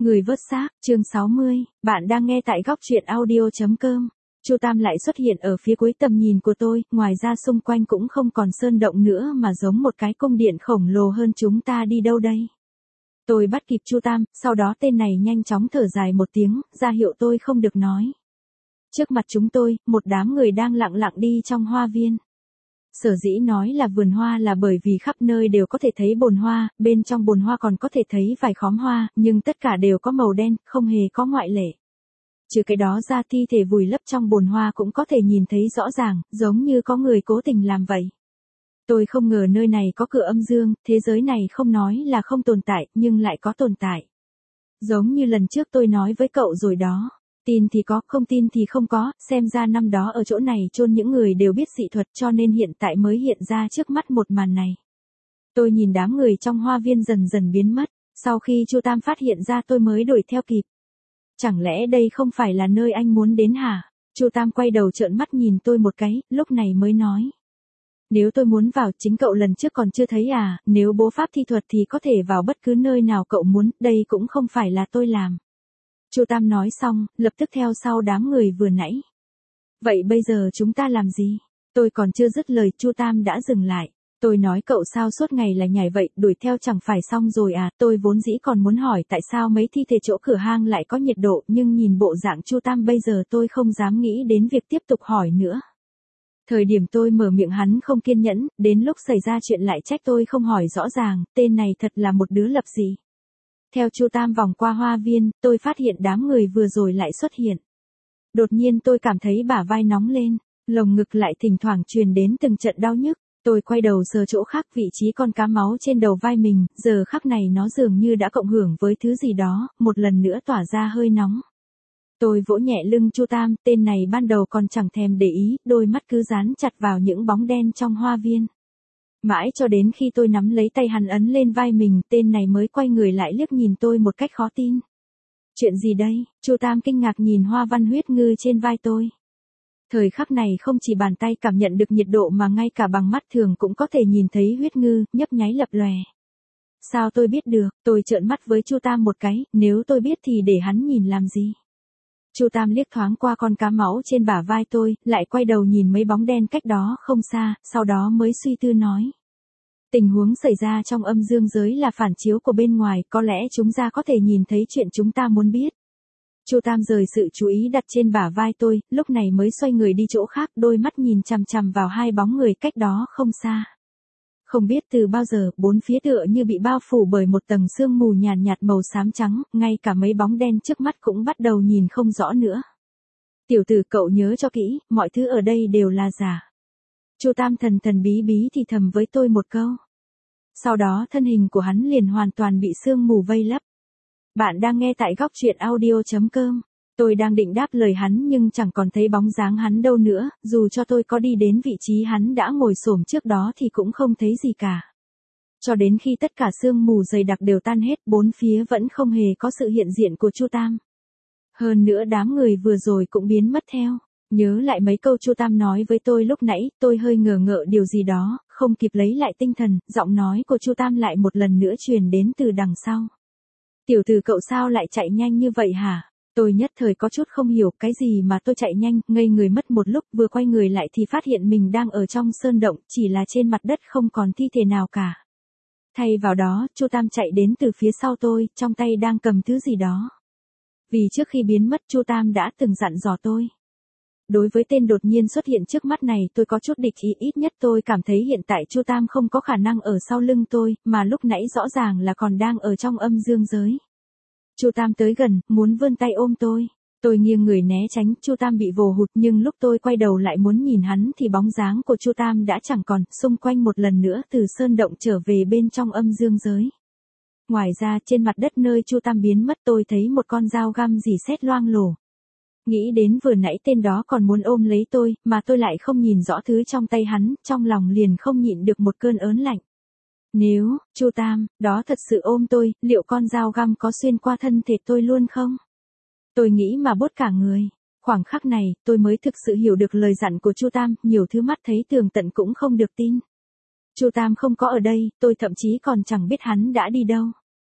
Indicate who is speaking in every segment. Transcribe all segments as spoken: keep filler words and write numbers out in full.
Speaker 1: Người vớt xác, chương sáu mươi, bạn đang nghe tại góc truyện audio chấm com. Chu Tam lại xuất hiện ở phía cuối tầm nhìn của tôi, ngoài ra xung quanh cũng không còn sơn động nữa mà giống một cái cung điện khổng lồ hơn. Chúng ta đi đâu đây? Tôi bắt kịp Chu Tam, sau đó tên này nhanh chóng thở dài một tiếng, ra hiệu tôi không được nói. Trước mặt chúng tôi, một đám người đang lặng lặng đi trong hoa viên. Sở dĩ nói là vườn hoa là bởi vì khắp nơi đều có thể thấy bồn hoa, bên trong bồn hoa còn có thể thấy vài khóm hoa, nhưng tất cả đều có màu đen, không hề có ngoại lệ. Trừ cái đó ra, thi thể vùi lấp trong bồn hoa cũng có thể nhìn thấy rõ ràng, giống như có người cố tình làm vậy. Tôi không ngờ nơi này có cửa âm dương, thế giới này không nói là không tồn tại, nhưng lại có tồn tại. Giống như lần trước tôi nói với cậu rồi đó. Tin thì có, không tin thì không có, xem ra năm đó ở chỗ này chôn những người đều biết dị thuật cho nên hiện tại mới hiện ra trước mắt một màn này. Tôi nhìn đám người trong hoa viên dần dần biến mất, sau khi Chu Tam phát hiện ra tôi mới đuổi theo kịp. Chẳng lẽ đây không phải là nơi anh muốn đến hả? Chu Tam quay đầu trợn mắt nhìn tôi một cái, lúc này mới nói. Nếu tôi muốn vào, chính cậu lần trước còn chưa thấy à, nếu bố pháp thi thuật thì có thể vào bất cứ nơi nào cậu muốn, đây cũng không phải là tôi làm. Chu Tam nói xong, lập tức theo sau đám người vừa nãy. Vậy bây giờ chúng ta làm gì? Tôi còn chưa dứt lời, Chu Tam đã dừng lại. Tôi nói cậu sao suốt ngày là nhảy vậy, đuổi theo chẳng phải xong rồi à? Tôi vốn dĩ còn muốn hỏi tại sao mấy thi thể chỗ cửa hang lại có nhiệt độ, nhưng nhìn bộ dạng Chu Tam bây giờ tôi không dám nghĩ đến việc tiếp tục hỏi nữa. Thời điểm tôi mở miệng hắn không kiên nhẫn, đến lúc xảy ra chuyện lại trách tôi không hỏi rõ ràng, tên này thật là một đứa lập dị. Theo Chu Tam vòng qua hoa viên, tôi phát hiện đám người vừa rồi lại xuất hiện. Đột nhiên tôi cảm thấy bả vai nóng lên, lồng ngực lại thỉnh thoảng truyền đến từng trận đau nhức. Tôi quay đầu sờ chỗ khác, vị trí con cá máu trên đầu vai mình, giờ khắc này nó dường như đã cộng hưởng với thứ gì đó, một lần nữa tỏa ra hơi nóng. Tôi vỗ nhẹ lưng Chu Tam, tên này ban đầu còn chẳng thèm để ý, đôi mắt cứ dán chặt vào những bóng đen trong hoa viên. Mãi cho đến khi tôi nắm lấy tay hắn ấn lên vai mình, tên này mới quay người lại liếc nhìn tôi một cách khó tin. Chuyện gì đây? Chu Tam kinh ngạc nhìn hoa văn huyết ngư trên vai tôi. Thời khắc này không chỉ bàn tay cảm nhận được nhiệt độ mà ngay cả bằng mắt thường cũng có thể nhìn thấy huyết ngư, nhấp nháy lập lòe. Sao tôi biết được? Tôi trợn mắt với Chu Tam một cái, nếu tôi biết thì để hắn nhìn làm gì? Chu Tam liếc thoáng qua con cá máu trên bả vai tôi, lại quay đầu nhìn mấy bóng đen cách đó không xa, sau đó mới suy tư nói. Tình huống xảy ra trong âm dương giới là phản chiếu của bên ngoài, có lẽ chúng ta có thể nhìn thấy chuyện chúng ta muốn biết. Chu Tam rời sự chú ý đặt trên bả vai tôi, lúc này mới xoay người đi chỗ khác, đôi mắt nhìn chằm chằm vào hai bóng người cách đó không xa. Không biết từ bao giờ, bốn phía tựa như bị bao phủ bởi một tầng sương mù nhàn nhạt màu xám trắng, ngay cả mấy bóng đen trước mắt cũng bắt đầu nhìn không rõ nữa. Tiểu tử, cậu nhớ cho kỹ, mọi thứ ở đây đều là giả. Chu Tam thần thần bí bí thì thầm với tôi một câu. Sau đó thân hình của hắn liền hoàn toàn bị sương mù vây lấp. Bạn đang nghe tại góc truyện audio chấm com. Tôi đang định đáp lời hắn nhưng chẳng còn thấy bóng dáng hắn đâu nữa, dù cho tôi có đi đến vị trí hắn đã ngồi xổm trước đó thì cũng không thấy gì cả. Cho đến khi tất cả sương mù dày đặc đều tan hết, bốn phía vẫn không hề có sự hiện diện của Chu Tam. Hơn nữa đám người vừa rồi cũng biến mất theo. Nhớ lại mấy câu Chu Tam nói với tôi lúc nãy, tôi hơi ngờ ngợ điều gì đó, không kịp lấy lại tinh thần, giọng nói của Chu Tam lại một lần nữa truyền đến từ đằng sau. Tiểu tử, cậu sao lại chạy nhanh như vậy hả? Tôi nhất thời có chút không hiểu cái gì mà tôi chạy nhanh, ngây người mất một lúc, vừa quay người lại thì phát hiện mình đang ở trong sơn động, chỉ là trên mặt đất không còn thi thể nào cả. Thay vào đó, Chu Tam chạy đến từ phía sau tôi, trong tay đang cầm thứ gì đó. Vì trước khi biến mất Chu Tam đã từng dặn dò tôi. Đối với tên đột nhiên xuất hiện trước mắt này tôi có chút địch ý, ít nhất tôi cảm thấy hiện tại Chu Tam không có khả năng ở sau lưng tôi, mà lúc nãy rõ ràng là còn đang ở trong âm dương giới. Chu Tam tới gần, muốn vươn tay ôm tôi. Tôi nghiêng người né tránh, Chu Tam bị vồ hụt, nhưng lúc tôi quay đầu lại muốn nhìn hắn thì bóng dáng của Chu Tam đã chẳng còn, xung quanh một lần nữa từ sơn động trở về bên trong âm dương giới. Ngoài ra, trên mặt đất nơi Chu Tam biến mất tôi thấy một con dao găm rỉ sét loang lổ. Nghĩ đến vừa nãy tên đó còn muốn ôm lấy tôi, mà tôi lại không nhìn rõ thứ trong tay hắn, trong lòng liền không nhịn được một cơn ớn lạnh. Nếu, Chu Tam, đó thật sự ôm tôi, liệu con dao găm có xuyên qua thân thể tôi luôn không? Tôi nghĩ mà bốt cả người. Khoảng khắc này, tôi mới thực sự hiểu được lời dặn của Chu Tam, nhiều thứ mắt thấy tường tận cũng không được tin. Chu Tam không có ở đây, tôi thậm chí còn chẳng biết hắn đã đi đâu.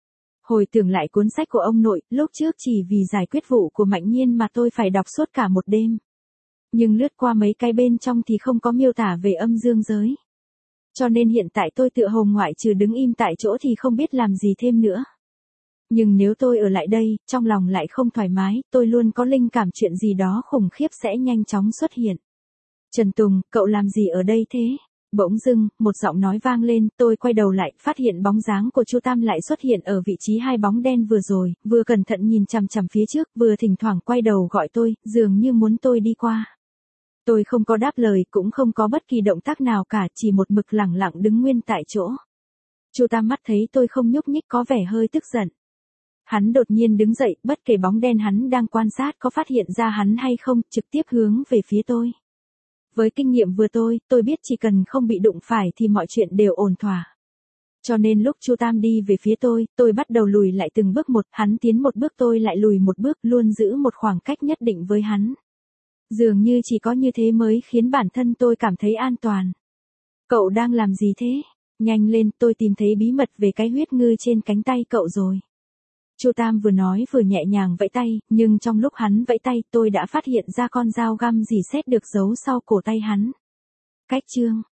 Speaker 1: Hồi tưởng lại cuốn sách của ông nội, lúc trước chỉ vì giải quyết vụ của Mạnh Nhiên mà tôi phải đọc suốt cả một đêm. Nhưng lướt qua mấy cái bên trong thì không có miêu tả về âm dương giới. Cho nên hiện tại tôi tựa hồ ngoại trừ đứng im tại chỗ thì không biết làm gì thêm nữa. Nhưng nếu tôi ở lại đây, trong lòng lại không thoải mái, tôi luôn có linh cảm chuyện gì đó khủng khiếp sẽ nhanh chóng xuất hiện. Trần Tùng, cậu làm gì ở đây thế? Bỗng dưng, một giọng nói vang lên, tôi quay đầu lại, phát hiện bóng dáng của Chu Tam lại xuất hiện ở vị trí hai bóng đen vừa rồi, vừa cẩn thận nhìn chằm chằm phía trước, vừa thỉnh thoảng quay đầu gọi tôi, dường như muốn tôi đi qua. Tôi không có đáp lời, cũng không có bất kỳ động tác nào cả, chỉ một mực lẳng lặng đứng nguyên tại chỗ. Chu Tam mắt thấy tôi không nhúc nhích có vẻ hơi tức giận. Hắn đột nhiên đứng dậy, bất kể bóng đen hắn đang quan sát có phát hiện ra hắn hay không, trực tiếp hướng về phía tôi. Với kinh nghiệm vừa tôi, tôi biết chỉ cần không bị đụng phải thì mọi chuyện đều ổn thỏa. Cho nên lúc Chu Tam đi về phía tôi, tôi bắt đầu lùi lại từng bước một, hắn tiến một bước tôi lại lùi một bước, luôn giữ một khoảng cách nhất định với hắn. Dường như chỉ có như thế mới khiến bản thân tôi cảm thấy an toàn. Cậu đang làm gì thế? Nhanh lên, tôi tìm thấy bí mật về cái huyết ngư trên cánh tay cậu rồi. Chu Tam vừa nói vừa nhẹ nhàng vẫy tay, nhưng trong lúc hắn vẫy tay tôi đã phát hiện ra con dao găm dì xét được giấu sau cổ tay hắn. Cách chương